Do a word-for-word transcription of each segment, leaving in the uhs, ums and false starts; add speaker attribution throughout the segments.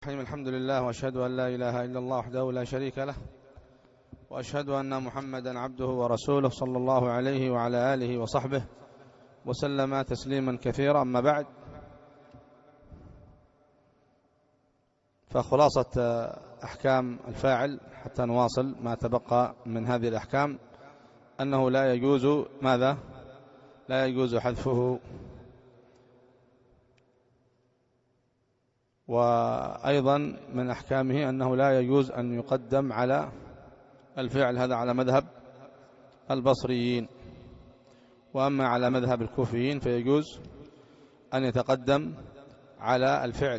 Speaker 1: الحمد لله، وأشهد أن لا إله إلا الله وحده لا شريك له، وأشهد أن محمدا عبده ورسوله صلى الله عليه وعلى آله وصحبه وسلم تسليما كثيرا. أما بعد، فخلاصة أحكام الفاعل حتى نواصل ما تبقى من هذه الأحكام أنه لا يجوز ماذا؟ لا يجوز حذفه، وأيضا من أحكامه أنه لا يجوز أن يقدم على الفعل، هذا على مذهب البصريين. وأما على مذهب الكوفيين فيجوز أن يتقدم على الفعل.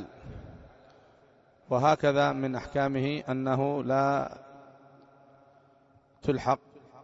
Speaker 1: وهكذا من أحكامه أنه لا تلحق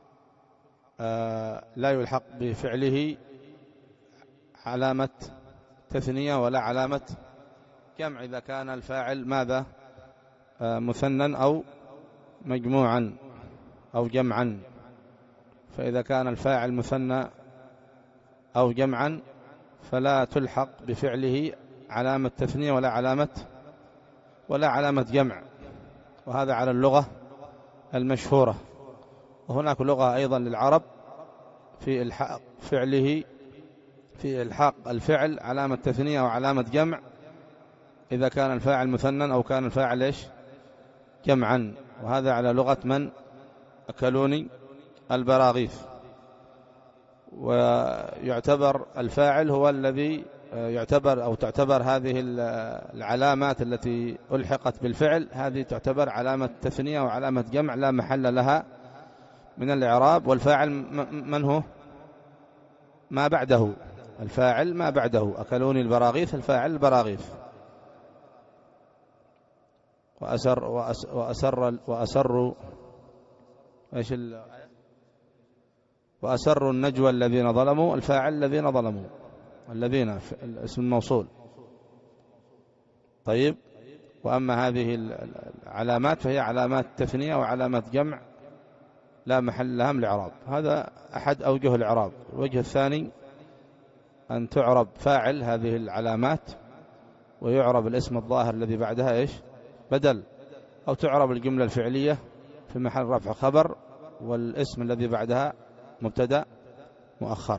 Speaker 1: آه لا يلحق بفعله علامة تثنية ولا علامة جمع إذا كان الفاعل ماذا؟ آه مثنى أو مجموعا أو جمعا. فإذا كان الفاعل مثنى أو جمعا فلا تلحق بفعله علامة تثنية ولا علامة ولا علامة جمع، وهذا على اللغة المشهورة. وهناك لغة أيضا للعرب في إلحاق فعله في إلحاق الفعل علامة تثنية وعلامة جمع إذا كان الفاعل مثنى أو كان الفاعل إيش؟ جمعا. وهذا على لغة من؟ أكلوني البراغيث. ويعتبر الفاعل هو الذي يعتبر أو تعتبر هذه العلامات التي ألحقت بالفعل، هذه تعتبر علامة تثنية وعلامة جمع لا محل لها من الإعراب. والفاعل من هو؟ ما بعده، الفاعل ما بعده. أكلوني البراغيث، الفاعل البراغيث. وأسر وأسر وأسروا إيش ال... وأسروا النجوى الذين ظلموا، الفاعل الذين ظلموا، الذين اسم الموصول. طيب، وأما هذه العلامات فهي علامات تثنية وعلامات جمع لا محل لها من الإعراب. هذا أحد أوجه الإعراب. الوجه الثاني أن تعرب فاعل هذه العلامات ويعرب الاسم الظاهر الذي بعدها إيش؟ بدل، أو تعرب الجملة الفعلية في محل رفع خبر والاسم الذي بعدها مبتدأ مؤخر.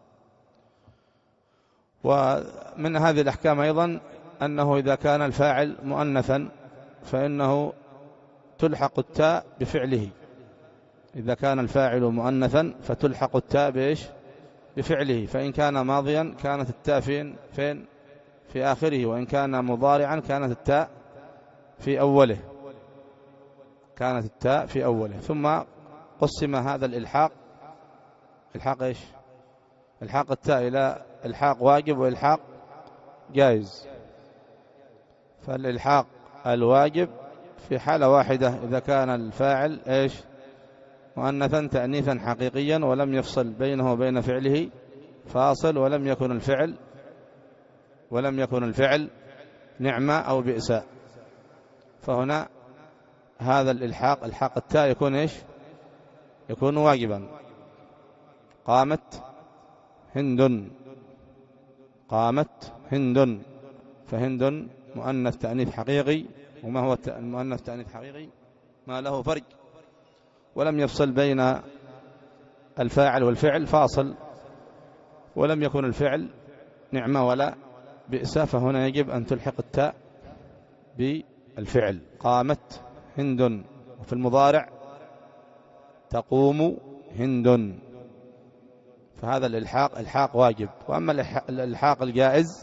Speaker 1: ومن هذه الأحكام أيضا أنه إذا كان الفاعل مؤنثا فإنه تلحق التاء بفعله. إذا كان الفاعل مؤنثا فتلحق التاء بإيش؟ بفعله. فإن كان ماضيا كانت التاء فين؟ فين؟ في آخره. وإن كان مضارعا كانت التاء في أوله كانت التاء في أوله. ثم قسم هذا الإلحاق إلحاق إيش؟ إلحاق التاء إلى إلحاق واجب وإلحاق جائز. فالإلحاق الواجب في حالة واحدة إذا كان الفاعل إيش؟ مؤنثا تأنيثا حقيقيا ولم يفصل بينه وبين فعله فاصل، ولم يكن الفعل ولم يكن الفعل نعمة أو بئساء. فهنا هذا الإلحاق إلحاق التاء يكون إيش؟ يكون واجبا. قامت هند، قامت هند، فهند مؤنث تأنيث حقيقي. وما هو المؤنث تأنيث حقيقي؟ ما له فرق، ولم يفصل بين الفاعل والفعل فاصل، ولم يكن الفعل نعمة ولا بئس. فهنا يجب أن تلحق التاء بالفعل. قامت هند. وفي المضارع تقوم هند. فهذا الإلحاق إلحاق واجب. وأما الإلحاق الجائز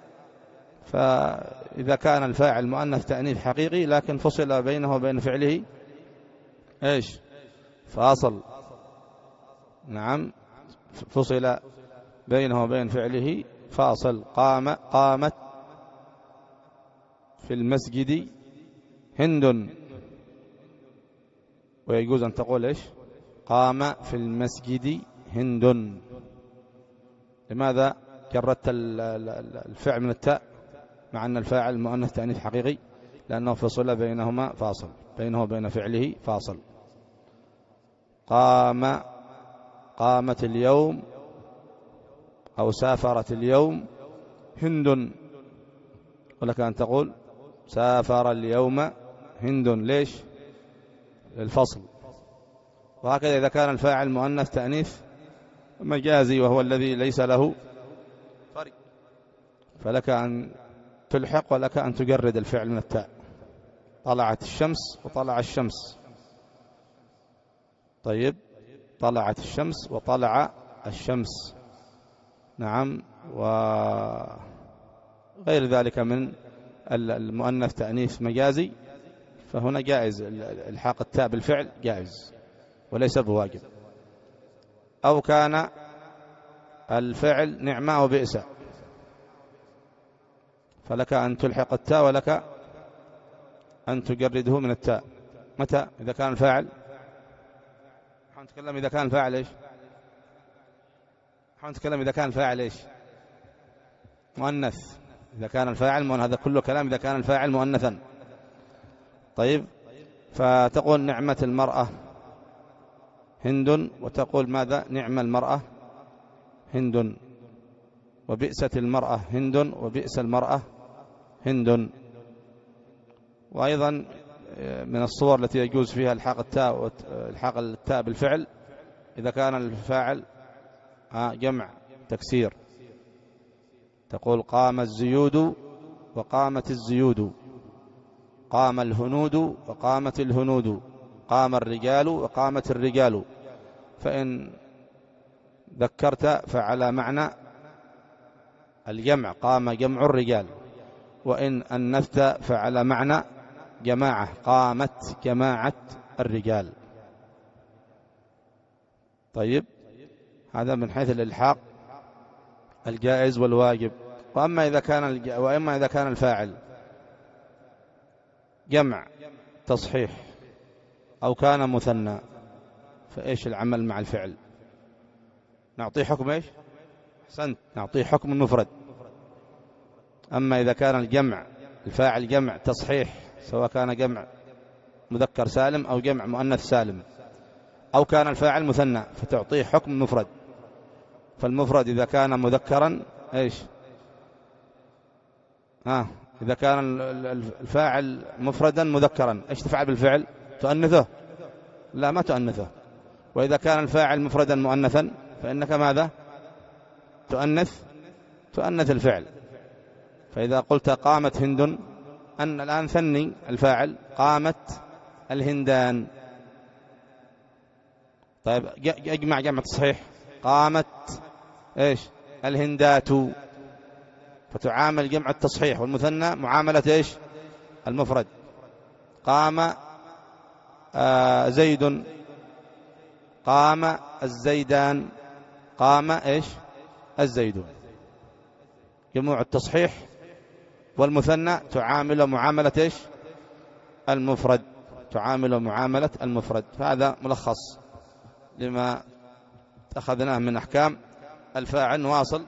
Speaker 1: فإذا كان الفاعل مؤنث تأنيث حقيقي لكن فصل بينه وبين فعله إيش؟ فاصل. نعم، فصل بينه وبين فعله فاصل. قام قامت في المسجد هند. ويجوز أن تقول إيش؟ قام في المسجد هند. لماذا جردت الفعل من التاء مع أن الفاعل مؤنث تأنيث حقيقي؟ لأنه فصل بينهما فاصل، بينه وبين فعله فاصل. قام قامت اليوم أو سافرت اليوم هند، ولك أن تقول سافر اليوم هند، ليش؟ الفصل. وهكذا إذا كان الفاعل مؤنث تأنيث مجازي وهو الذي ليس له فرق، فلك أن تلحق ولك أن تجرد الفعل من التاء. طلعت الشمس وطلع الشمس. طيب، طلعت الشمس وطلع الشمس. نعم. وغير ذلك من المؤنث تأنيث مجازي، فهنا جائز الحاق التاء بالفعل، جائز وليس بواجب. أو كان الفعل نعمة وبئس، فلك أن تلحق التاء ولك أن تجرده من التاء. متى؟ إذا كان الفاعل، نتكلم إذا كان الفاعل إيش؟ نتكلم إذا كان الفاعل إيش؟ مؤنث. إذا كان الفاعل مؤنث، هذا كله كلام إذا كان الفاعل مؤنثا. طيب، فتقول نعمة المرأة هند، وتقول ماذا؟ نعم المرأة هند. وبئست المرأة هند، وبئس المرأة هند. وأيضا من الصور التي يجوز فيها الحاق التاء الحاق التاء بالفعل إذا كان الفاعل جمع تكسير، تقول قام الزيود وقامت الزيود، قام الهنود وقامت الهنود، قام الرجال وقامت الرجال. فإن ذكرت فعلى معنى الجمع، قام جمع الرجال. وإن أنثت فعلى معنى جماعة، قامت جماعة الرجال. طيب، هذا من حيث الإلحاق الجائز والواجب. وأما إذا كان الج... وأما إذا كان الفاعل جمع تصحيح أو كان مثنى، فإيش العمل مع الفعل؟ نعطيه حكم إيش؟ أحسنت، نعطيه حكم المفرد. أما إذا كان الجمع الفاعل جمع تصحيح، سواء كان جمع مذكر سالم أو جمع مؤنث سالم، أو كان الفاعل مثنى، فتعطيه حكم مفرد. فالمفرد إذا كان مذكرا إيش؟ آه إذا كان الفاعل مفردا مذكرا، إيش تفعل بالفعل؟ تؤنثه؟ لا، ما تؤنثه. وإذا كان الفاعل مفردا مؤنثا فإنك ماذا؟ تؤنث تؤنث الفعل. فإذا قلت قامت هند، أن الآن ثني الفاعل، قامت الهندان. طيب، اجمع جمع تصحيح، قامت إيش؟ الهندات. فتعامل جمع التصحيح والمثنى معاملة إيش؟ المفرد. قام آه زيد، قام الزيدان، قام إيش؟ الزيدون. جموع التصحيح والمثنى تعامل معاملة إيش؟ المفرد، تعامل معاملة المفرد. فهذا ملخص لما أخذناه من أحكام الفاعل. واصل.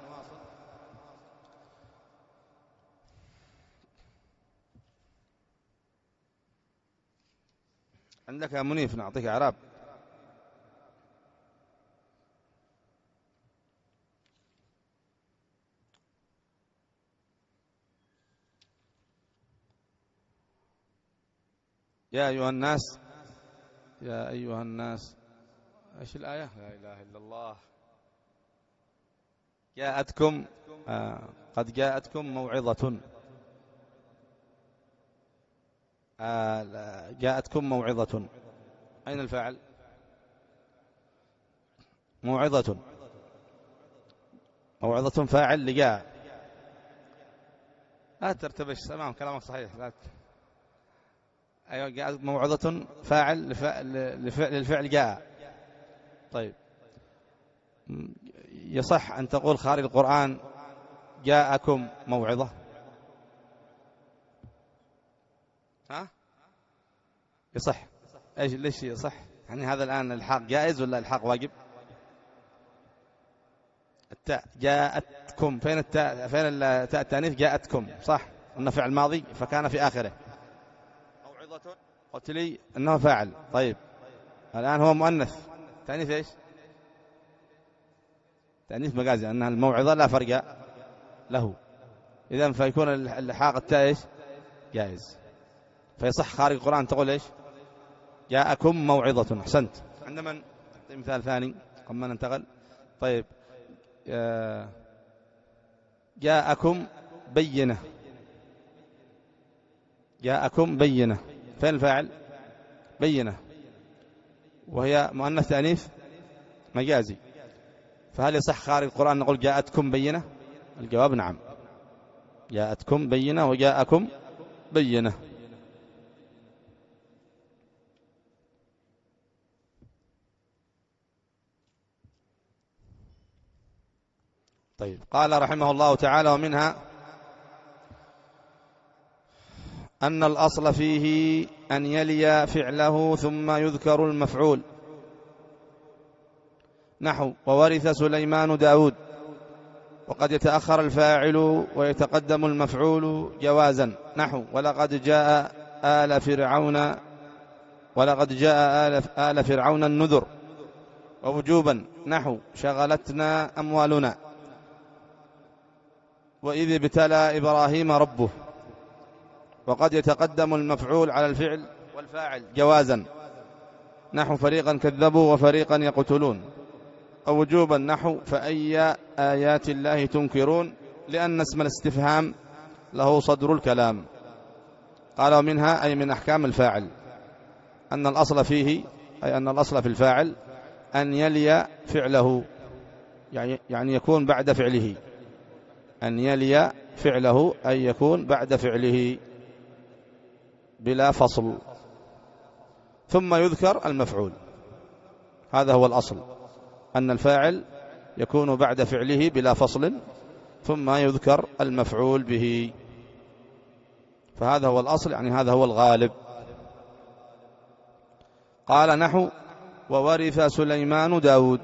Speaker 1: عندك يا منيف، نعطيك إعراب. يا أيها الناس، يا أيها الناس، إيش الآية؟ لا إله إلا الله. جاءتكم آه قد جاءتكم موعظة. آه جاءتكم موعظة، أين الفاعل؟ موعظة، موعظة فاعل لجاء. لا ترتبش، تمام كلامك صحيح. لا ت... أيوة، جاء موعظة فاعل لفعل, لفعل للفعل جاء. طيب، يصح أن تقول خارج القرآن جاءكم موعظة؟ ها؟ يصح. ايش ليش يصح؟ يعني هذا الآن الحاق جائز ولا الحاق واجب؟ التاء جاءتكم، فين التاء؟ فين التاء التانيث؟ جاءتكم، صح، انه فعل ماضي فكان في آخره. موعظة قلت لي انه فاعل. طيب، الآن هو مؤنث تانيث ايش؟ تانيث مجازي، انها الموعظة لا فرق له. اذا فيكون الحاق التاء ايش؟ جائز. فيصح خارج القرآن تقول إيش؟ جاءكم موعظة. أحسنت. عندما مثال ثاني قبل ما ننتقل. طيب جاءكم بينة. جاءكم بينة، فين الفاعل؟ بينة، وهي مؤنث تأنيث مجازي. فهل يصح خارج القرآن نقول جاءتكم بينة؟ الجواب نعم، جاءتكم بينة وجاءكم بينة. طيب قال رحمه الله تعالى: ومنها أن الأصل فيه أن يلي فعله ثم يذكر المفعول، نحو وورث سليمان داود، وقد يتأخر الفاعل ويتقدم المفعول جوازا، نحو ولقد جاء آل فرعون ولقد جاء آل, آل فرعون النذر، ووجوبا نحو شغلتنا أموالنا، وإذ ابتلى إبراهيم ربه. وقد يتقدم المفعول على الفعل والفاعل جوازا، نحو فريقا كذبوا وفريقا يقتلون، أو وجوبا نحو فأي آيات الله تنكرون، لأن اسم الاستفهام له صدر الكلام. قال ومنها أي من أحكام الفاعل أن الأصل فيه أي أن الأصل في الفاعل أن يلي فعله، يعني يعني يكون بعد فعله، أن يلي فعله أي يكون بعد فعله بلا فصل، ثم يذكر المفعول. هذا هو الأصل، أن الفاعل يكون بعد فعله بلا فصل ثم يذكر المفعول به. فهذا هو الأصل، يعني هذا هو الغالب. قال نحو وورث سليمان داود،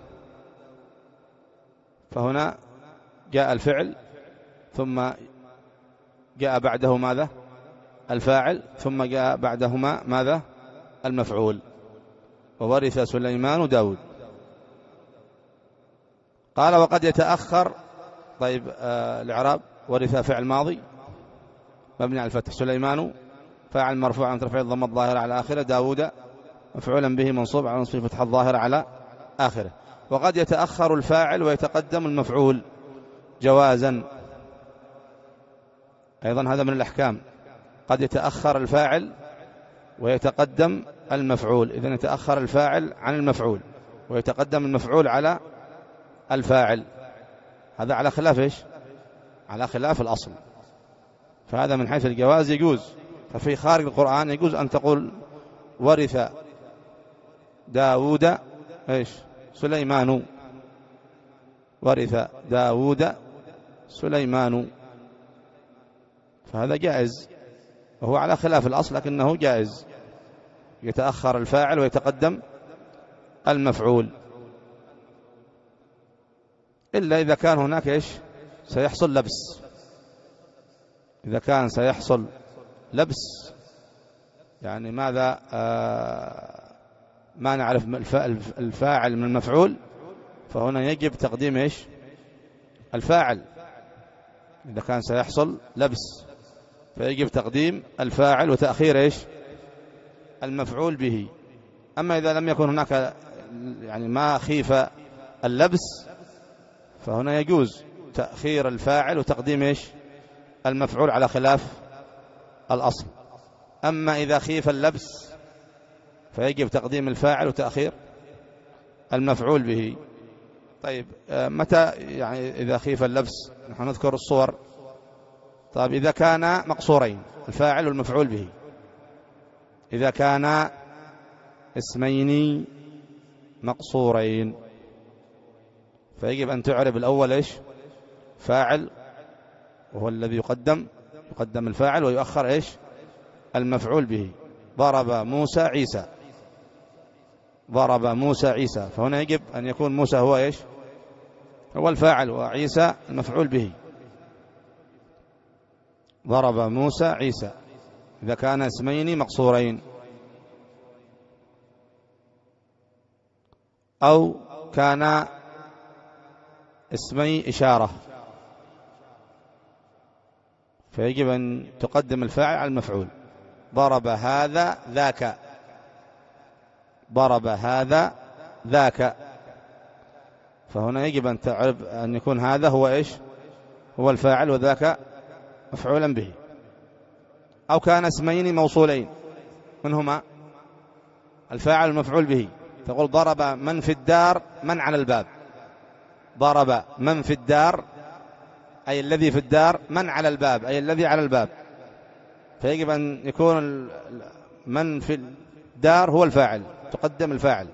Speaker 1: فهنا جاء الفعل ثم جاء بعده ماذا؟ الفاعل، ثم جاء بعدهما ماذا؟ المفعول. وورث سليمان داود. قال وقد يتأخر. طيب آه الإعراب ورث فعل ماضي مبني على الفتح، سليمان فاعل مرفوع عن رفع الضمة الظاهرة على آخره، داود مفعولا به منصوب على نصب فتح الظاهرة على آخره. وقد يتأخر الفاعل ويتقدم المفعول جوازا، أيضا هذا من الأحكام. قد يتأخر الفاعل ويتقدم المفعول، إذن يتأخر الفاعل عن المفعول ويتقدم المفعول على الفاعل، هذا على خلاف إيش؟ على خلاف الأصل. فهذا من حيث الجواز يجوز. ففي خارج القرآن يجوز أن تقول ورث داود إيش؟ سليمان، ورث داود سليمان، فهذا جائز، وهو على خلاف الأصل لكنه جائز. يتأخر الفاعل ويتقدم المفعول، إلا إذا كان هناك إيش؟ سيحصل لبس. إذا كان سيحصل لبس يعني ماذا؟ آه ما نعرف الفاعل من المفعول، فهنا يجب تقديم إيش؟ الفاعل. إذا كان سيحصل لبس فيجب تقديم الفاعل وتأخير إيش؟ المفعول به. أما إذا لم يكن هناك يعني ما خيف اللبس فهنا يجوز تأخير الفاعل وتقديم إيش؟ المفعول على خلاف الأصل. أما إذا خيف اللبس فيجب تقديم الفاعل وتأخير المفعول به. طيب متى يعني إذا خيف اللبس؟ نحن نذكر الصور. طيب إذا كان مقصورين الفاعل والمفعول به، إذا كان اسمين مقصورين فيجب أن تعرب الأول إيش؟ فاعل، وهو الذي يقدم يقدم الفاعل ويؤخر إيش؟ المفعول به. ضرب موسى عيسى، ضرب موسى عيسى، فهنا يجب أن يكون موسى هو إيش؟ هو الفاعل وعيسى المفعول به. ضرب موسى عيسى إذا كان اسمين مقصورين، أو كان اسمي إشارة فيجب أن تقدم الفاعل على المفعول. ضرب هذا ذاك، ضرب هذا ذاك، فهنا يجب أن تعرف أن يكون هذا هو إيش؟ هو الفاعل وذاك مفعولا به. أو كان اسمين موصولين، من هما؟ الفاعل والمفعول به. تقول ضرب من في الدار من على الباب، ضرب من في الدار أي الذي في الدار، من على الباب أي الذي على الباب، فيجب أن يكون من في الدار هو الفاعل، تقدم الفاعل.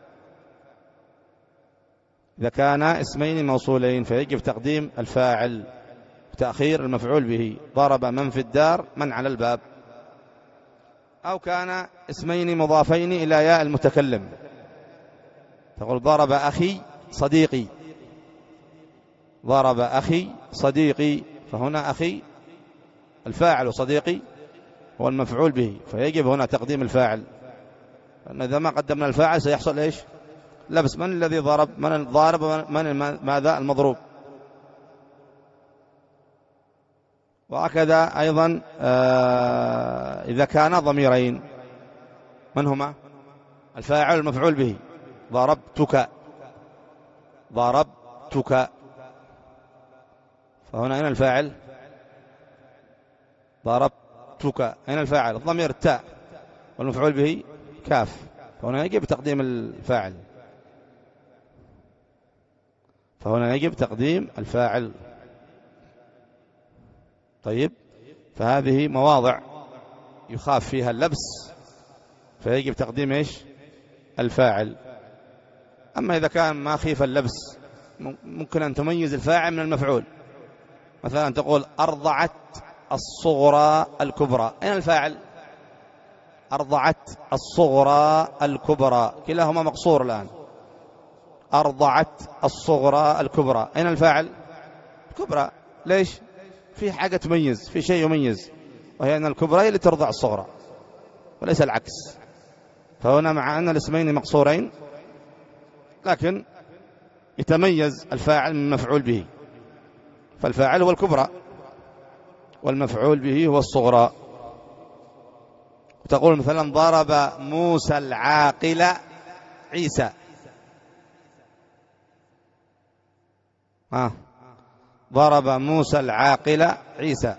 Speaker 1: إذا كان اسمين موصولين فيجب تقديم الفاعل وتأخير المفعول به. ضرب من في الدار من على الباب. أو كان اسمين مضافين إلى ياء المتكلم، تقول ضرب أخي صديقي، ضرب أخي صديقي، فهنا أخي الفاعل وصديقي هو المفعول به، فيجب هنا تقديم الفاعل، لأن إذا ما قدمنا الفاعل سيحصل إيش؟ لبس. من الذي ضرب؟ من الضارب؟ من ماذا المضروب؟ وهكذا أيضا آه إذا كان ضميرين، من هما؟ الفاعل والمفعول به. ضربتك، ضربتك، فهنا أين الفاعل؟ ضربتك، أين الفاعل؟ الضمير التاء والمفعول به كاف، فهنا يجب تقديم الفاعل، فهنا يجب تقديم الفاعل. طيب، فهذه مواضع يخاف فيها اللبس، فيجب تقديم إيش؟ الفاعل. أما إذا كان ما خيف اللبس ممكن أن تميز الفاعل من المفعول. مثلا تقول أرضعت الصغرى الكبرى، أين الفاعل؟ أرضعت الصغرى الكبرى، كلاهما مقصور الآن. أرضعت الصغرى الكبرى، أين الفاعل؟ الكبرى. ليش؟ في حاجة تميز، في شيء يميز، وهي أن الكبرى هي اللي ترضع الصغرى وليس العكس. فهنا مع أن الاسمين مقصورين لكن يتميز الفاعل من المفعول به، فالفاعل هو الكبرى والمفعول به هو الصغرى. وتقول مثلا ضرب موسى العاقل عيسى، آه. ضرب موسى العاقل عيسى،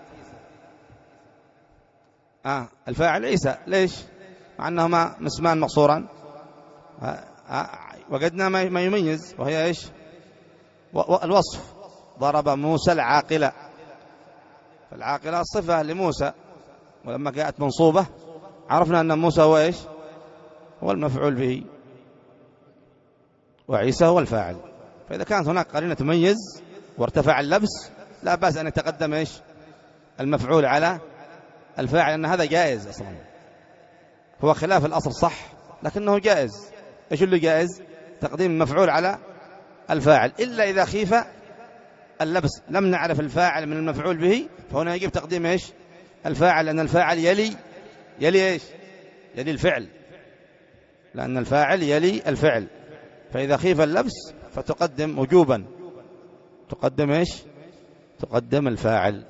Speaker 1: آه. الفاعل عيسى. ليش؟ مع أنهما اسمان مقصوران، آه. آه. وجدنا ما يميز وهي إيش؟ الوصف. ضرب موسى العاقلة، فالعاقلة صفة لموسى، ولما جاءت منصوبة عرفنا أن موسى هو إيش؟ هو المفعول به، وعيسى هو الفاعل. فإذا كانت هناك قرينة تميز وارتفع اللبس لا بأس أن يتقدم إيش؟ المفعول على الفاعل، أن هذا جائز أصلا، هو خلاف الأصل صح لكنه جائز. إيش اللي جائز؟ تقديم المفعول على الفاعل، إلا إذا خيف اللبس، لم نعرف الفاعل من المفعول به، فهنا يجب تقديم إيش؟ الفاعل، لأن الفاعل يلي يلي إيش؟ يلي الفعل، لأن الفاعل يلي الفعل. فإذا خيف اللبس فتقدم وجوبا، تقدم إيش؟ تقدم الفاعل.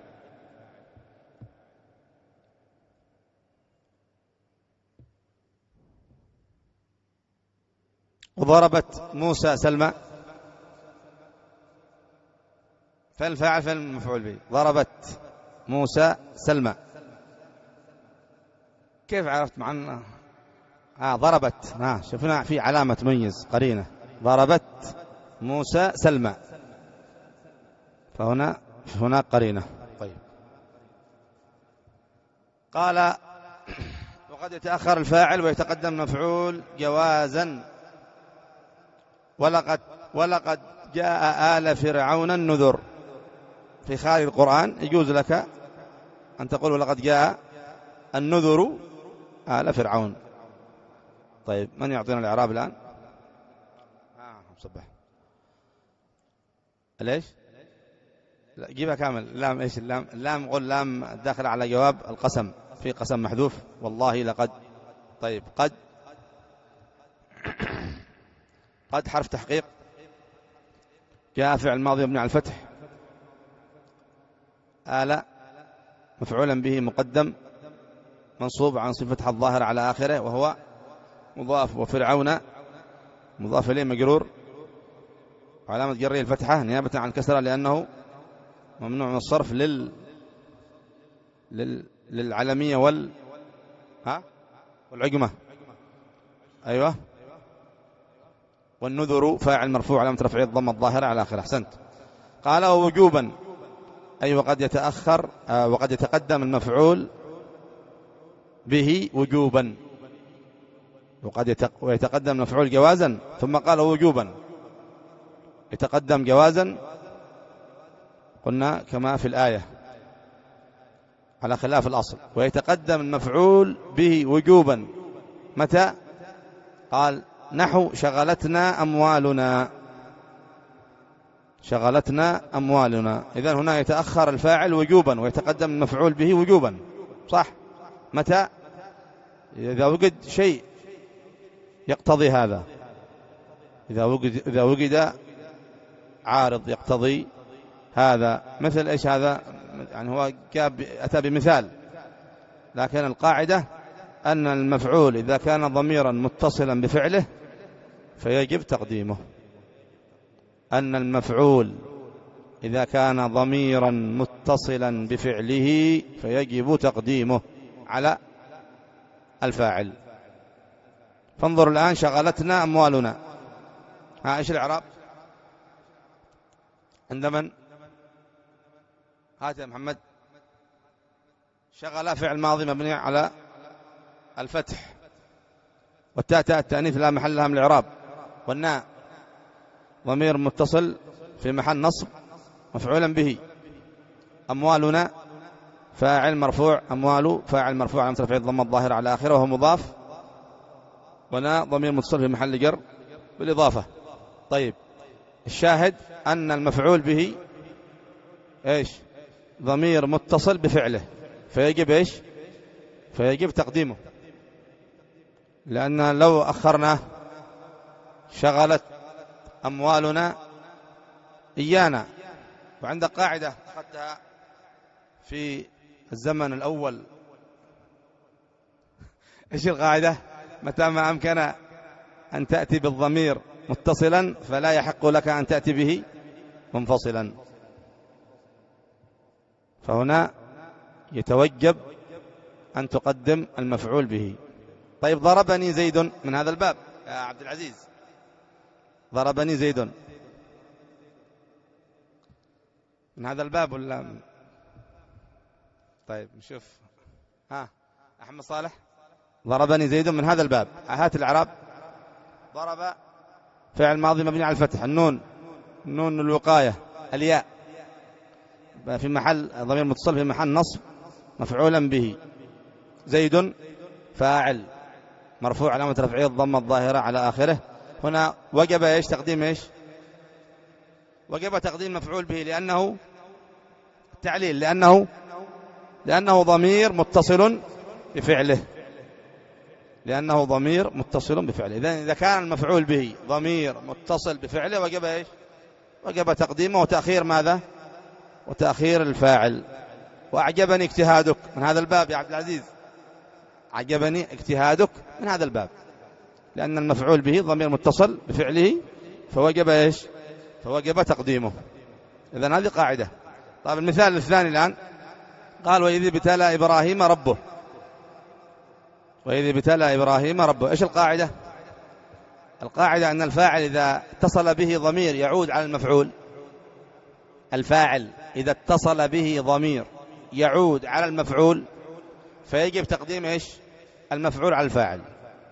Speaker 1: وضربت موسى سلمى، فالفاعل فالمفعول به. ضربت موسى سلمى، كيف عرفت؟ معنا آه ضربت، آه شفنا في علامة تميز قرينة، ضربت موسى سلمى، فهنا هناك قرينة. طيب، قال وقد يتأخر الفاعل ويتقدم مفعول جوازا. ولقد ولقد جاء آل فرعون النذر، في خارج القرآن يجوز لك أن تقول ولقد جاء النذر آل فرعون. طيب، من يعطينا الإعراب الآن؟ آه مصبح. ليش؟ لا جيبها كامل. لام إيش اللام؟ اللام قل لام داخل على جواب القسم، في قسم محذوف، والله لقد. طيب، قد قد حرف تحقيق، جاء فعل ماضي مبني على الفتح. آل مفعولا به مقدم منصوب عن صفتها الظاهرة على آخره وهو مضاف، وفرعون مضاف إليه مجرور وعلامة جره الفتحة نيابة عن الكسرة لأنه ممنوع من الصرف لل... لل... للعلمية وال ها والعجمة. أيوة. والنذر فاعل مرفوع علامة رفعه الضمة الظاهرة على آخره. أحسنت. قال ووجوبا أي وقد يتأخر آه وقد يتقدم المفعول به وجوبا، وقد يتقدم المفعول جوازا، ثم قال وجوبا يتقدم جوازا قلنا كما في الآية على خلاف الأصل، ويتقدم المفعول به وجوبا متى؟ قال نحو شغلتنا أموالنا، شغلتنا أموالنا. إذن هنا يتأخر الفاعل وجوبا ويتقدم المفعول به وجوبا، صح؟ متى؟ إذا وجد شيء يقتضي هذا، إذا وجد, إذا وجد عارض يقتضي هذا. مثل إيش هذا؟ يعني هو أتى بمثال، لكن القاعدة أن المفعول إذا كان ضميرا متصلا بفعله فيجب تقديمه. أن المفعول إذا كان ضميرا متصلا بفعله فيجب تقديمه على الفاعل. فانظر الآن شغلتنا أموالنا، ها إيش الإعراب عند من؟ هات يا محمد. شغل فعل ماضي مبني على الفتح، والتاء تاء التأنيث لا محل لها من الإعراب، والناء ضمير متصل في محل نصب مفعولا به. أموالنا فاعل مرفوع، أموال فاعل مرفوع على رفعه الضمة الظاهرة على آخره وهو مضاف، وناء ضمير متصل في محل جر بالإضافة. طيب الشاهد أن المفعول به إيش؟ ضمير متصل بفعله فيجب إيش؟ فيجب تقديمه، لأن لو أخرناه شغلت أموالنا إيانا. وعندك قاعدة أخذتها في الزمن الأول، إيش القاعدة؟ متى ما أمكن أن تأتي بالضمير متصلا فلا يحق لك أن تأتي به منفصلا، فهنا يتوجب أن تقدم المفعول به. طيب ضربني زيد من هذا الباب يا عبد العزيز، ضربني زيد من هذا الباب ولا؟ طيب نشوف. ها أحمد صالح، ضربني زيد من هذا الباب، هات الإعراب. ضرب فعل ماضي مبني على الفتح، النون نون الوقاية، الياء في محل ضمير متصل في محل نصب مفعولا به. زيد فاعل مرفوع علامة رفعه الضمة الظاهرة على آخره. هنا وجب إيش؟ تقديم إيش؟ وجب تقديم مفعول به لأنه تعليل، لأنه لأنه ضمير متصل بفعله، لأنه ضمير متصل بفعله. إذن إذا كان المفعول به ضمير متصل بفعله وجب إيش؟ وجب تقديمه وتأخير ماذا؟ وتأخير الفاعل. وأعجبني اجتهادك من هذا الباب يا عبد العزيز، أعجبني اجتهادك من هذا الباب، لأن المفعول به ضمير متصل بفعله فوجب إيش؟ فوجب تقديمه. إذن هذه قاعدة. طيب المثال الثاني الآن، قال وإذ ابتلى إبراهيم ربه، وإذ ابتلى إبراهيم ربه. إيش القاعدة؟ القاعدة أن الفاعل إذا اتصل به ضمير يعود على المفعول، الفاعل إذا اتصل به ضمير يعود على المفعول فيجب تقديم إيش؟ المفعول على الفاعل.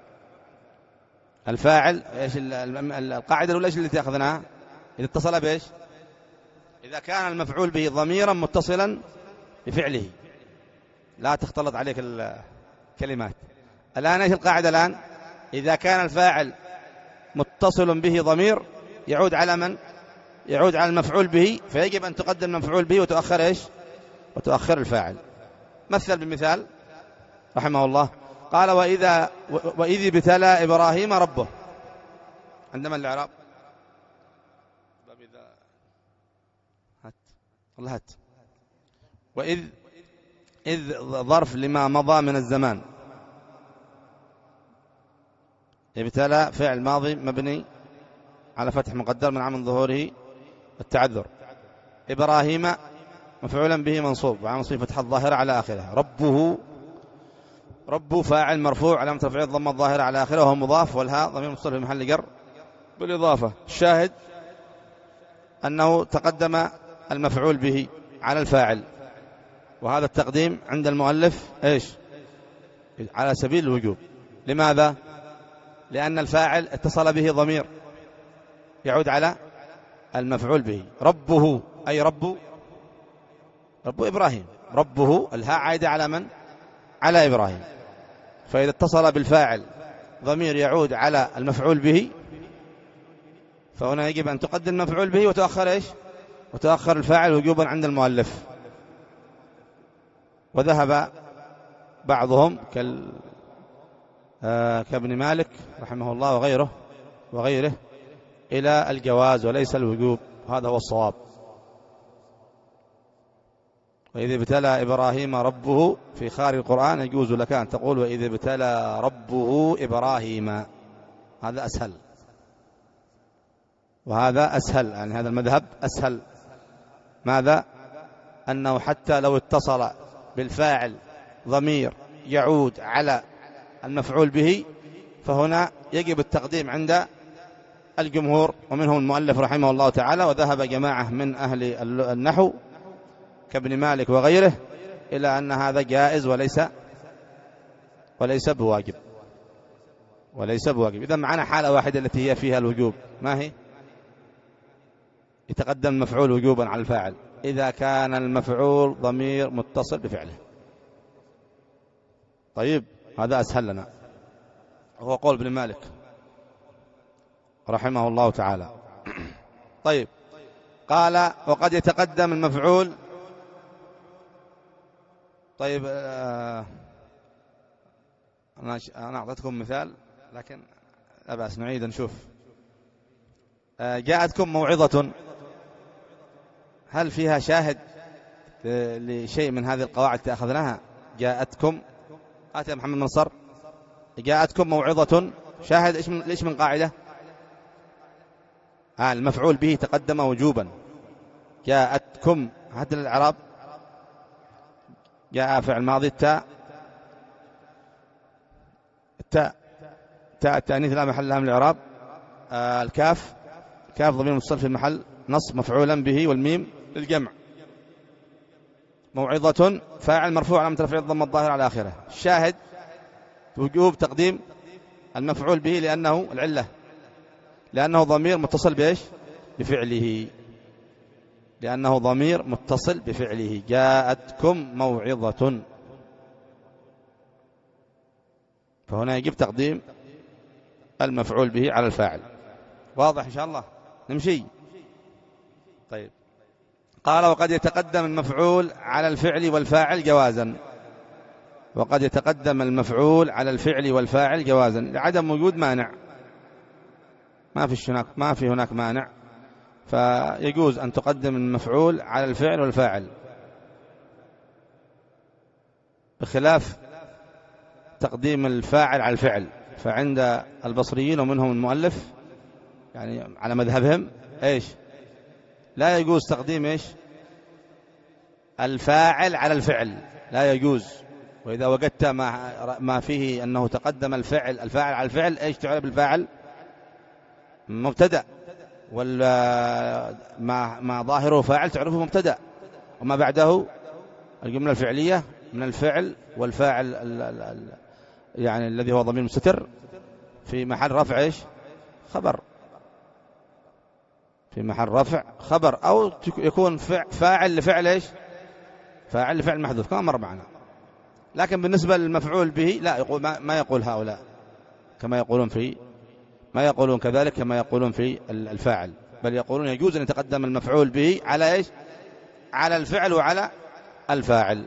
Speaker 1: الفاعل إيش القاعدة الأولى إيش اللي تأخذناها؟ إذا اتصل بإيش؟ إذا كان المفعول به ضميرا متصلا بفعله، لا تختلط عليك الكلمات. الآن إيش القاعدة الآن؟ إذا كان الفاعل متصل به ضمير يعود على من؟ يعود على المفعول به، فيجب أن تقدم المفعول به وتؤخر إيش؟ وتؤخر الفاعل. مثل بمثال رحمه الله، قال وإذا وإذ ابتلى إبراهيم ربه، عندما الإعراب هات والله هات. وإذ إذ ظرف لما مضى من الزمان. ابتلى فعل ماضي مبني على فتح مقدر من عمل ظهوره التعذر. إبراهيم مفعولا به منصوب وعلى صفة فتح الظاهرة على آخره. ربه رب فاعل مرفوع علامة رفعه الضمة الظاهرة على آخره وهو مضاف والهاء ضمير متصل في محل جر بالإضافة. الشاهد أنه تقدم المفعول به على الفاعل، وهذا التقديم عند المؤلف إيش؟ على سبيل الوجوب. لماذا؟ لأن الفاعل اتصل به ضمير يعود على المفعول به. ربه أي رب رب إبراهيم، ربه الهاء عائدة على من؟ على إبراهيم. فإذا اتصل بالفاعل ضمير يعود على المفعول به فهنا يجب أن تقدم المفعول به وتؤخر إيش؟ وتؤخر الفاعل وجوبا عند المؤلف. وذهب بعضهم كال آه كابن مالك رحمه الله وغيره وغيره إلى الجواز وليس الوجوب، هذا هو الصواب. وإذ ابتلى إبراهيم ربه في خارج القرآن يجوز لك أن تقول وإذ ابتلى ربه إبراهيم، هذا أسهل، وهذا أسهل، يعني هذا المذهب أسهل. ماذا؟ أنه حتى لو اتصل بالفاعل ضمير يعود على المفعول به فهنا يجب التقديم عند الجمهور ومنهم المؤلف رحمه الله تعالى. وذهب جماعة من أهل النحو كابن مالك وغيره إلى أن هذا جائز وليس وليس بواجب وليس بواجب. إذا معنا حالة واحدة التي هي فيها الوجوب، ما هي؟ يتقدم المفعول وجوبا على الفاعل إذا كان المفعول ضمير متصل بفعله. طيب هذا أسهل لنا، هو قول ابن مالك رحمه الله تعالى. طيب قال وقد يتقدم المفعول. طيب آه أنا أعطيتكم مثال لكن لا بأس نعيد نشوف. آه جاءتكم موعظة، هل فيها شاهد لشيء من هذه القواعد تأخذناها؟ جاءتكم آتي محمد منصر، جاءتكم موعظة شاهد إيش من ليش من قاعدة؟ آه المفعول به تقدم وجوبا. جاءتكم هذا الإعراب جاء فعل ماضي التاء التاء تاء التأنيث لا محل لها من الإعراب. آه الكاف كاف ضمير متصل في محل نصب مفعولا به والميم للجمع. موعظة فاعل مرفوع علامة رفعه الضمة الظاهرة على آخره. الشاهد وجوب تقديم المفعول به لأنه العلة لأنه ضمير متصل بإيش؟ بفعله، لأنه ضمير متصل بفعله. جاءتكم موعظة، فهنا يجب تقديم المفعول به على الفاعل. واضح إن شاء الله؟ نمشي. طيب قال وقد يتقدم المفعول على الفعل والفاعل جوازا. وقد يتقدم المفعول على الفعل والفاعل جوازا لعدم وجود مانع، ما في هناك ما في هناك مانع، فيجوز أن تقدم المفعول على الفعل والفاعل، بخلاف تقديم الفاعل على الفعل. فعند البصريين ومنهم المؤلف يعني على مذهبهم إيش؟ لا يجوز تقديم إيش؟ الفاعل على الفعل، لا يجوز. وإذا وجدت ما ما فيه أنه تقدم الفعل الفاعل على الفعل إيش تعرف الفاعل؟ مبتدأ، ولا ما ما ظاهره فاعل تعرفه مبتدأ، وما بعده الجملة الفعلية من الفعل والفاعل ال ال ال يعني الذي هو ضمير مستتر في محل رفع إيش؟ خبر، في محل رفع خبر، أو يكون فاعل لفعل إيش؟ فاعل لفعل محذوف كما مر معنا. لكن بالنسبة للمفعول به لا يقول ما يقول هؤلاء كما يقولون في ما يقولون كذلك كما يقولون في الفاعل، بل يقولون يجوز أن يتقدم المفعول به على إيش؟ على الفعل وعلى الفاعل.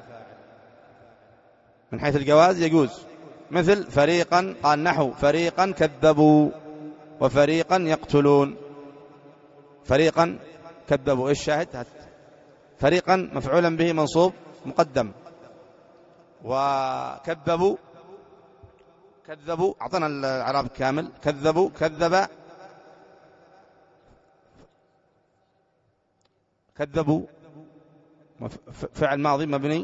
Speaker 1: من حيث الجواز يجوز، مثل فريقا قال نحو فريقا كذبوا وفريقا يقتلون. فريقا كذبوا، إيش شاهد؟ فريقا مفعولا به منصوب مقدم، وكذبوا كذبوا أعطنا الإعراب كامل. كذبوا كذب كذبوا فعل ماضي مبني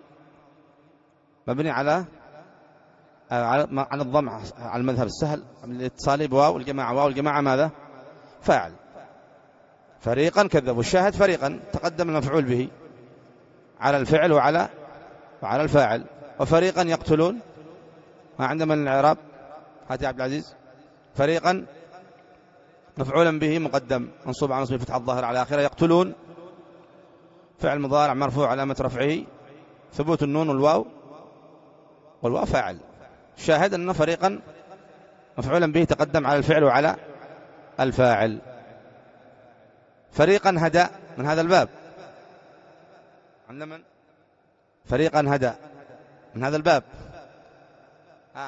Speaker 1: مبني على على الضم على المذهب السهل الاتصالي بواو الجماعة. واو الجماعة ماذا؟ فاعل. فريقا كذبوا. الشاهد فريقا تقدم المفعول به على الفعل وعلى وعلى الفاعل. وفريقا يقتلون ما عندنا من الإعراب. هات يا عبد العزيز. فريقا مفعولا به مقدم منصوب على نصب الفتحة الظاهر على آخره. يقتلون فعل مضارع مرفوع علامة رفعه ثبوت النون والواو والواو فاعل. شاهد أن فريقا مفعولا به تقدم على الفعل وعلى الفاعل. فريقا هدى من هذا الباب. عندنا من فريقا هدى من هذا الباب. ها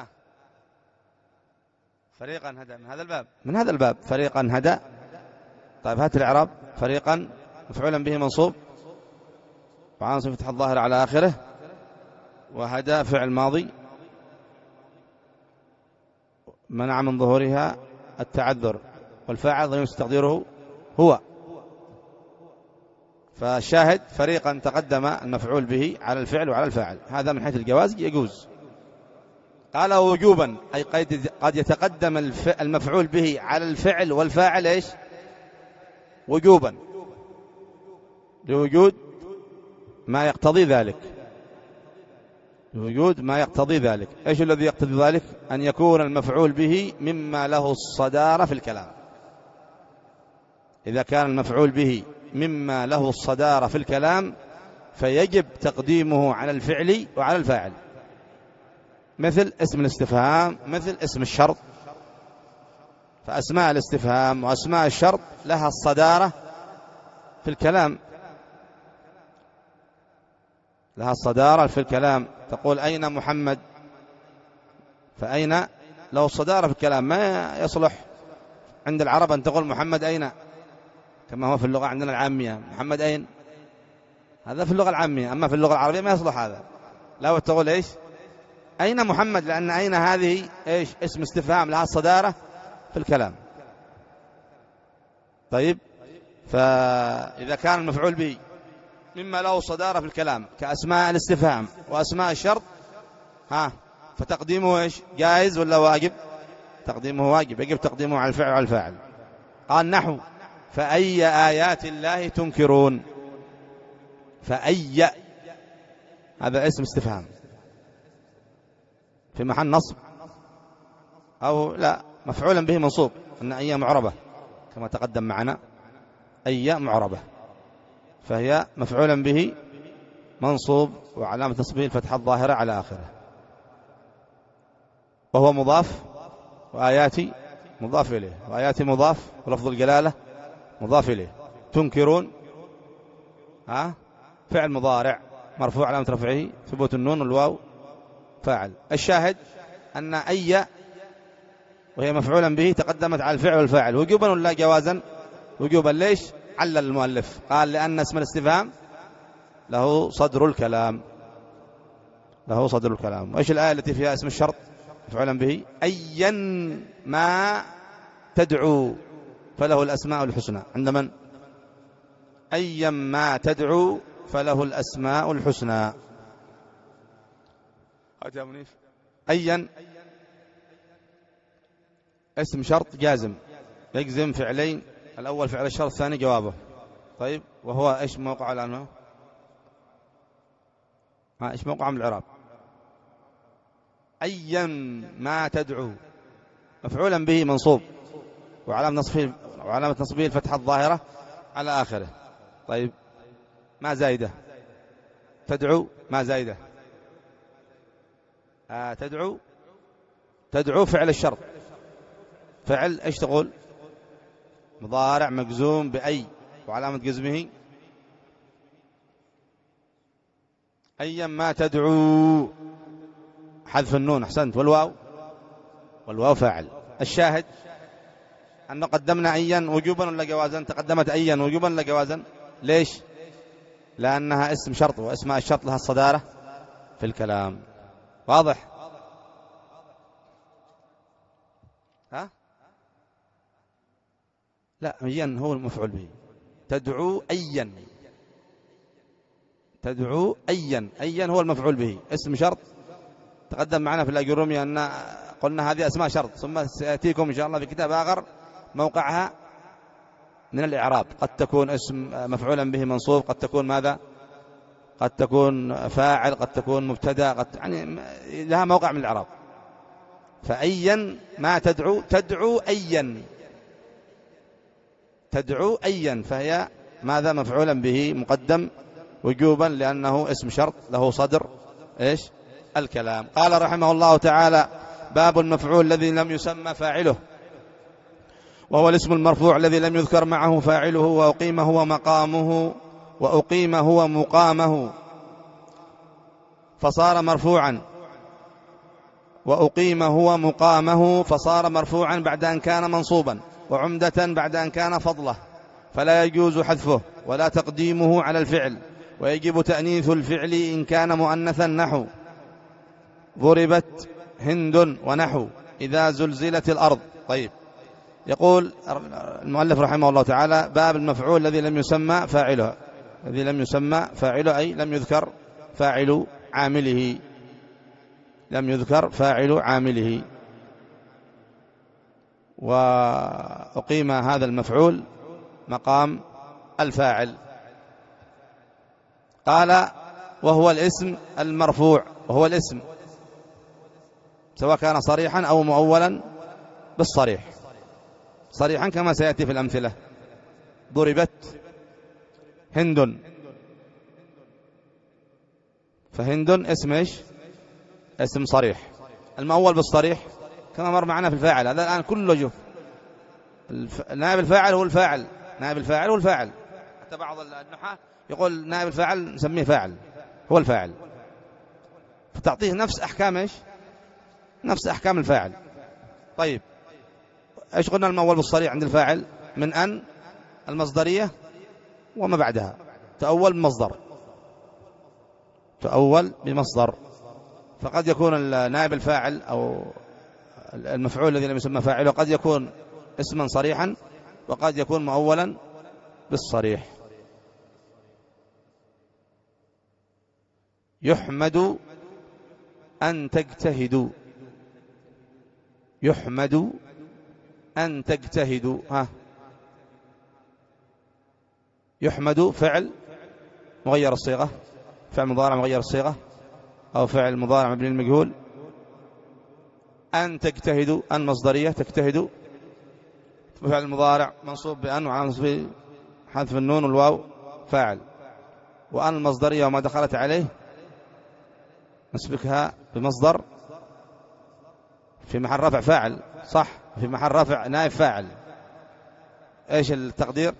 Speaker 1: فريقا هدى من هذا الباب من هذا الباب فريقا هدى. طيب هات الإعراب. فريقا مفعولا به منصوب وعلى نصب الفتحة الظاهر على آخره. وهدى فعل ماضي منع من ظهورها التعذر والفاعل ضمير تقديره هو. فالشاهد فريقا تقدم المفعول به على الفعل وعلى الفاعل. هذا من حيث الجواز يجوز. قال وجوبا أي قد يتقدم المفعول به على الفعل والفاعل إيش وجوبا لوجود ما يقتضي ذلك. لوجود ما يقتضي ذلك. إيش الذي يقتضي ذلك؟ أن يكون المفعول به مما له الصدارة في الكلام. إذا كان المفعول به مما له الصدارة في الكلام فيجب تقديمه على الفعل وعلى الفاعل. مثل اسم الاستفهام مثل اسم الشرط. فأسماء الاستفهام وأسماء الشرط لها الصدارة في الكلام. لها الصدارة في الكلام. تقول أين محمد؟ فأين له الصدارة في الكلام. ما يصلح عند العرب أن تقول محمد أين كما هو في اللغة عندنا العامية. محمد أين؟ هذا في اللغة العامية. أما في اللغة العربية ما يصلح هذا. لا تقول إيش أين محمد لأن أين هذه إيش اسم استفهام لها الصدارة في الكلام. طيب فإذا كان المفعول به مما له صدارة في الكلام كأسماء الاستفهام وأسماء الشرط ها فتقديمه إيش جائز ولا واجب؟ تقديمه واجب. يجب تقديمه على الفعل وعلى الفاعل. قال نحو فأي آيات الله تنكرون. فأي هذا اسم استفهام في محل نصب أو لا مفعولا به منصوب. أن أي معربة كما تقدم معنا. أي معربة فهي مفعولا به منصوب وعلامة نصبه الفتحة الظاهرة على آخره. وهو مضاف وآياتي مضاف إليه وآياتي مضاف ولفظ الجلالة مضاف إليه. تنكرون ها فعل مضارع مرفوع علامة رفعه ثبوت النون والواو فاعل. الشاهد أن أي وهي مفعولا به تقدمت على الفعل والفاعل وجوبا ولا جوازا؟ وجوبا. ليش؟ علل المؤلف قال لأن اسم الاستفهام له صدر الكلام. له صدر الكلام. وإيش الآية التي فيها اسم الشرط مفعولا به؟ أيا ما تدعو فله الأسماء الحسنى. عند من؟ أيا ما تدعو فله الأسماء الحسنى. أيا اسم شرط جازم يجزم فعلين. الأول فعل الشرط الثاني جوابه. طيب وهو إيش موقع الآن؟ ها إيش موقع من الإعراب؟ أيا ما تدعو مفعولا به منصوب وعلامة نصبه وعلامة نصبه الفتحة الظاهرة على آخره. طيب ما زايدة؟ تدعو ما زايدة؟ آه تدعو تدعو فعل الشرط. فعل إيش تقول؟ مضارع مجزوم بأي وعلامة جزمه أيا ما تدعو حذف النون. أحسنت. والواو والواو فاعل. الشاهد أن قدمنا أيا وجوبا ولا جوازا؟ تقدمت أيا وجوبا ولا جوازا؟ ليش؟ لأنها اسم شرط واسماء الشرط لها الصدارة في الكلام. واضح؟ ها؟ لا، أيا هو المفعول به. تدعو أيا، تدعو أيا، أيا هو المفعول به، اسم شرط. تقدم معنا في الأجرومية أن قلنا هذه أسماء شرط، ثم سيأتيكم إن شاء الله في كتاب آخر موقعها من الإعراب. قد تكون اسم مفعولا به منصوب، قد تكون ماذا، قد تكون فاعل، قد تكون مبتدا، قد يعني لها موقع من الإعراب. فأيا ما تدعو، تدعو أيا، تدعو أيا، فهي ماذا، مفعولا به مقدم وجوبا لأنه اسم شرط له صدر إيش الكلام. قال رحمه الله تعالى: باب المفعول الذي لم يسمى فاعله، وهو الاسم المرفوع الذي لم يذكر معه فاعله، وأقيم هو مقامه، وأقيم هو مقامه فصار مرفوعا، وأقيم هو مقامه فصار مرفوعا بعد أن كان منصوبا، وعمدة بعد أن كان فضله، فلا يجوز حذفه ولا تقديمه على الفعل، ويجب تأنيث الفعل إن كان مؤنثا، نحو ضربت هند، ونحو إذا زلزلت الأرض. طيب، يقول المؤلف رحمه الله تعالى: باب المفعول الذي لم يسمى فاعله، الذي لم يسمى فاعله أي لم يذكر فاعل عامله، لم يذكر فاعل عامله. وأقيم هذا المفعول مقام الفاعل. قال: وهو الاسم المرفوع، وهو الاسم سواء كان صريحا أو مؤولا بالصريح. صريحا كما سيأتي في الأمثلة: ضربت هند، فهند اسم ايش، اسم صريح. المؤول بالصريح كما مر معنا في الفاعل، هذا الآن كله جف. الف... نائب الفاعل هو الفاعل، نائب الفاعل هو الفاعل. حتى بعض النحاة يقول نائب الفاعل نسميه فاعل، هو الفاعل، فتعطيه نفس أحكام ايش، نفس أحكام الفاعل. طيب، ايش قلنا المؤول بالصريح عند الفاعل؟ من أن المصدرية وما بعدها، تأول بمصدر، تأول بمصدر. فقد يكون نائب الفاعل أو المفعول الذي لم يسمى فاعله قد يكون اسما صريحا، وقد يكون مؤولا بالصريح. يحمد أن تجتهدوا، يحمد أن تجتهدوا. ها، يحمد فعل مغير الصيغة، فعل مضارع مغير الصيغة، أو فعل مضارع مبني للمجهول. أن تجتهدوا، أن مصدرية، تجتهدوا فعل مضارع منصوب بأن، وعلى نصبه حذف النون والواو فاعل. وأن المصدرية وما دخلت عليه نسبكها بمصدر في محل رفع فاعل، صح، في محل رفع نائب فاعل. ايش التقدير؟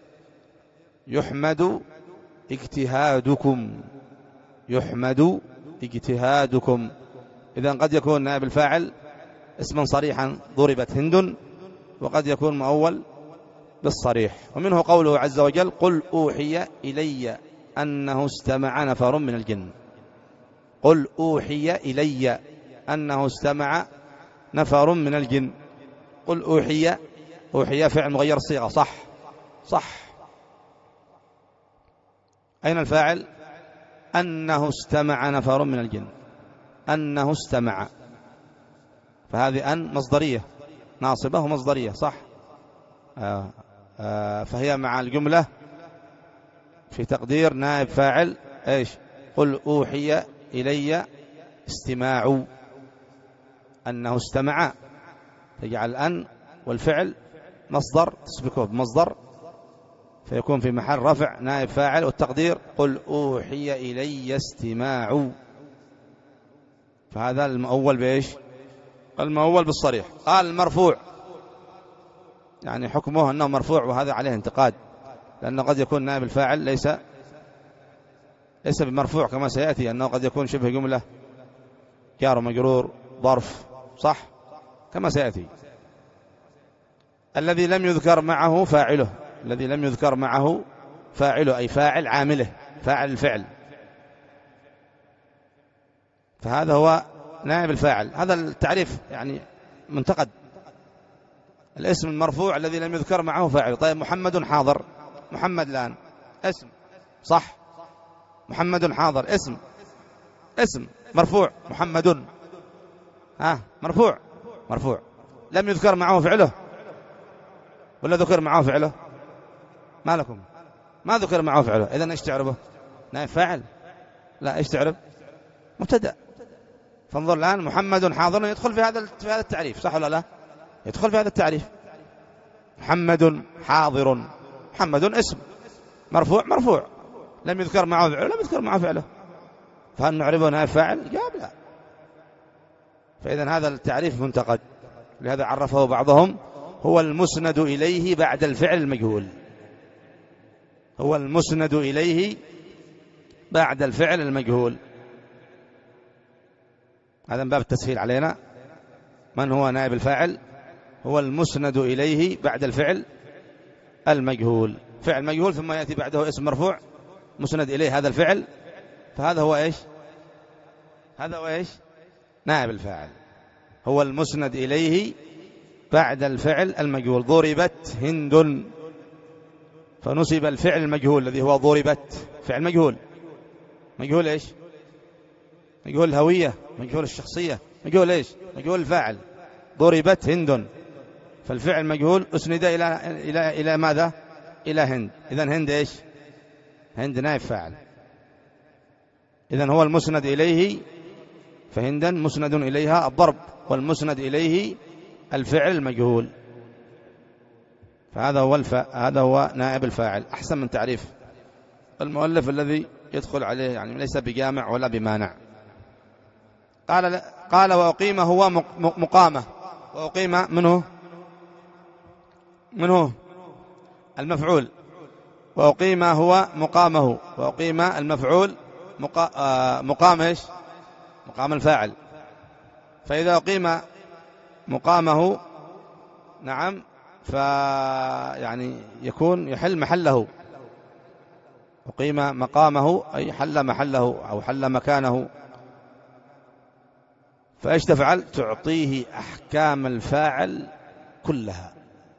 Speaker 1: يحمد اجتهادكم، يحمد اجتهادكم. إذن قد يكون نائب الفاعل اسما صريحا ضربت هند، وقد يكون مؤول بالصريح. ومنه قوله عز وجل: قل أوحي إلي أنه استمع نفر من الجن. قل أوحي إلي أنه استمع نفر من الجن. قل أوحي، أوحي فعل مغير الصيغة، صح صح. أين الفاعل؟ أنه استمع نفر من الجن، أنه استمع، فهذه أن مصدرية ناصبة ومصدرية، صح. آه آه فهي مع الجملة في تقدير نائب فاعل إيش؟ قل أوحي إلي استماع، أنه استمع، تجعل أن والفعل مصدر تسبكه بمصدر، فيكون في محل رفع نائب فاعل، والتقدير قل أوحي إلي استماع. فهذا المؤول بإيش؟ المؤول بالصريح. قال المرفوع يعني حكمه أنه مرفوع، وهذا عليه انتقاد، لأنه قد يكون نائب الفاعل ليس ليس بمرفوع كما سيأتي، أنه قد يكون شبه جملة، جار ومجرور، ظرف، صح كما سيأتي. الذي لم يذكر معه فاعله، الذي لم يذكر معه فاعله أي فاعل عامله، فاعل الفعل. فهذا هو نائب الفاعل. هذا التعريف يعني منتقد. الاسم المرفوع الذي لم يذكر معه فاعل. طيب محمد حاضر، محمد الآن اسم صح، محمد حاضر اسم، اسم مرفوع، محمد ها مرفوع، مرفوع لم يذكر معه فعله ولا ذكر معه فعله؟ ما لكم؟ ما ذكر معه فعله، إذن ايش تعربه؟ نائب فاعل؟ لا، ايش تعرب؟ مبتدأ. فانظر الآن محمد حاضر يدخل في هذا في هذا التعريف، صح ولا لا؟ يدخل في هذا التعريف. محمد حاضر، محمد اسم مرفوع، مرفوع لم يذكر معه فعله، لم يذكر معه فعله، فهل نعربه نائب فاعل؟ جواب لا. فإذن هذا التعريف منتقد. لهذا عرفه بعضهم هو المسند إليه بعد الفعل المجهول. هو المسند إليه بعد الفعل المجهول. هذا من باب التسهيل علينا. من هو نائب الفاعل؟ هو المسند إليه بعد الفعل المجهول. فعل مجهول ثم يأتي بعده اسم مرفوع مسند إليه هذا الفعل، فهذا هو إيش؟ هذا هو إيش؟ نائب الفاعل. هو المسند إليه بعد الفعل المجهول. ضربت هند، فنسب الفعل المجهول الذي هو ضربت، فعل مجهول. مجهول إيش؟ مجهول الهوية، مجهول الشخصية، مجهول إيش؟ مجهول الفاعل. ضربت هند، فالفعل مجهول أسند إلى إلى إلى ماذا؟ إلى هند. إذن هند إيش؟ هند نائب فاعل. إذن هو المسند إليه، فهندا مسند إليها الضرب، والمسند إليه الفعل المجهول. فهذا هو الف... هذا هو نائب الفاعل. أحسن من تعريف المؤلف الذي يدخل عليه، يعني ليس بجامع ولا بمانع. قال قال وأقيم هو مقامة. وأقيم منه منه المفعول. وأقيم هو مقامه. وأقيم المفعول مقا... مقام إيش؟ مقام الفاعل. فإذا أقيم مقامه نعم فيعني يكون يحل محله. أقيم مقامه أي حل محله أو حل مكانه. فإيش تفعل؟ تعطيه أحكام الفاعل كلها.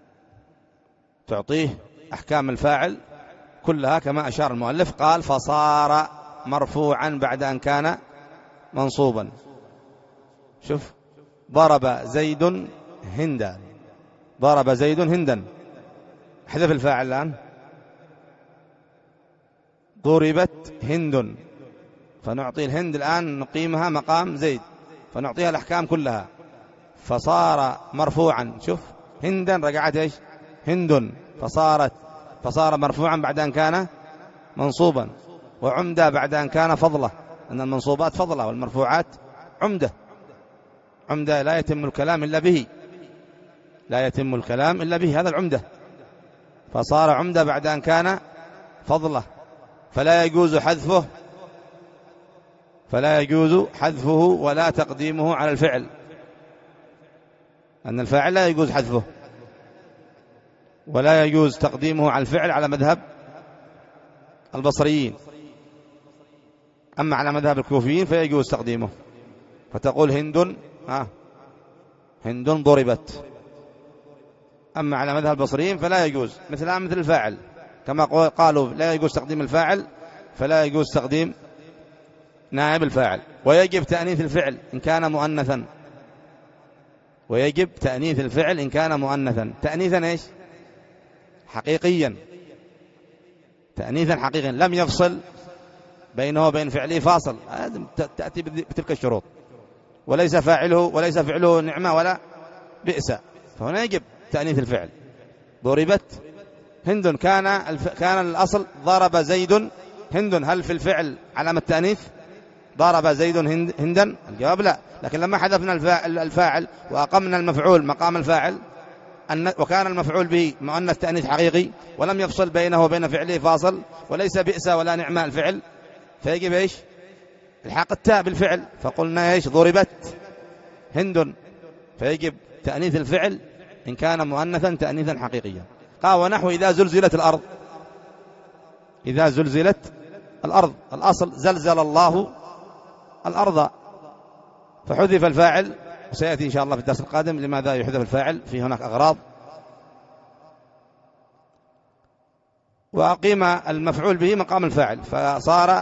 Speaker 1: تعطيه أحكام الفاعل كلها كما أشار المؤلف. قال فصار مرفوعا بعد أن كان منصوبا. شوف، ضرب زيد هندا، ضرب زيد هندا، حذف الفاعل الآن. ضربت هند، فنعطي الهند الآن نقيمها مقام زيد، فنعطيها الأحكام كلها. فصار مرفوعا، شوف هندا رجعت إيش؟ هند، فصارت فصار مرفوعا بعد أن كان منصوبا. وعمدة بعد أن كان فضلة، أن المنصوبات فضلة والمرفوعات عمدة. عمدة لا يتم الكلام إلا به، لا يتم الكلام إلا به، هذا العمدة. فصار عمدة بعد أن كان فضلة، فلا يجوز حذفه فلا يجوز حذفه ولا تقديمه على الفعل، أن الفاعل لا يجوز حذفه ولا يجوز تقديمه على الفعل على مذهب البصريين. أما على مذهب الكوفيين فيجوز تقديمه، فتقول هند ها هند ضربت. أما على مذهب البصريين فلا يجوز، مثل مثل الفاعل كما قالوا لا يجوز تقديم الفاعل فلا يجوز تقديم نائب الفاعل. ويجب تأنيث الفعل إن كان مؤنثا، ويجب تأنيث الفعل إن كان مؤنثا. تأنيثا إيش؟ حقيقيا، تأنيثا حقيقيا لم يفصل بينه وبين فعله فاصل، تأتي بتلك الشروط. وليس فاعله وليس فعله نعمة ولا بئس، فهنا يجب تأنيث الفعل. ضربت هند، كان الف... كان الأصل ضرب زيد هند، هل في الفعل علامة تأنيث؟ ضرب زيد هند... هندا؟ الجواب لا. لكن لما حذفنا الفاعل, الفاعل وأقمنا المفعول مقام الفاعل أن... وكان المفعول به مؤنث تأنيث حقيقي ولم يفصل بينه وبين فعله فاصل، وليس بئس ولا نعمة الفعل، فيجب إيش؟ الحاق التاء بالفعل. فقلنا إيش؟ ضربت هند، فيجب تأنيث الفعل إن كان مؤنثا تأنيثا حقيقيا. قال ونحو إذا زلزلت الأرض. إذا زلزلت الأرض، الأصل زلزل الله الأرض، فحذف الفاعل، وسيأتي إن شاء الله في الدرس القادم لماذا يحذف الفاعل، في هناك أغراض. وأقيم المفعول به مقام الفاعل، فصار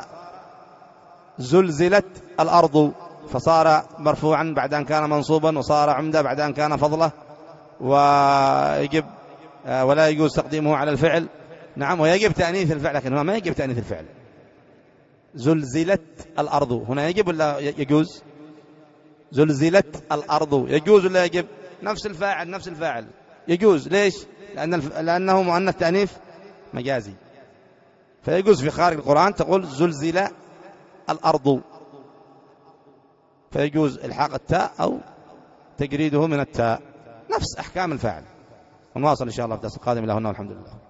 Speaker 1: زلزلت الأرض، فصار مرفوعا بعد أن كان منصوبا، وصار عمدة بعد أن كان فضله، ويجب ولا يجوز تقديمه على الفعل. نعم، ويجب تأنيث الفعل، لكن هو ما يجب تأنيث الفعل. زلزلت الأرض هنا يجب ولا يجوز؟ زلزلت الأرض يجوز ولا يجب؟ نفس الفاعل نفس الفاعل يجوز. ليش؟ لأن الف... لأنه مؤنث تأنيث مجازي، فيجوز في خارج القرآن تقول زلزل الأرض، فيجوز إلحاق التاء أو تجريده من التاء، نفس أحكام الفاعل. ونواصل إن شاء الله في الدرس القادم. إلى هنا والحمد لله.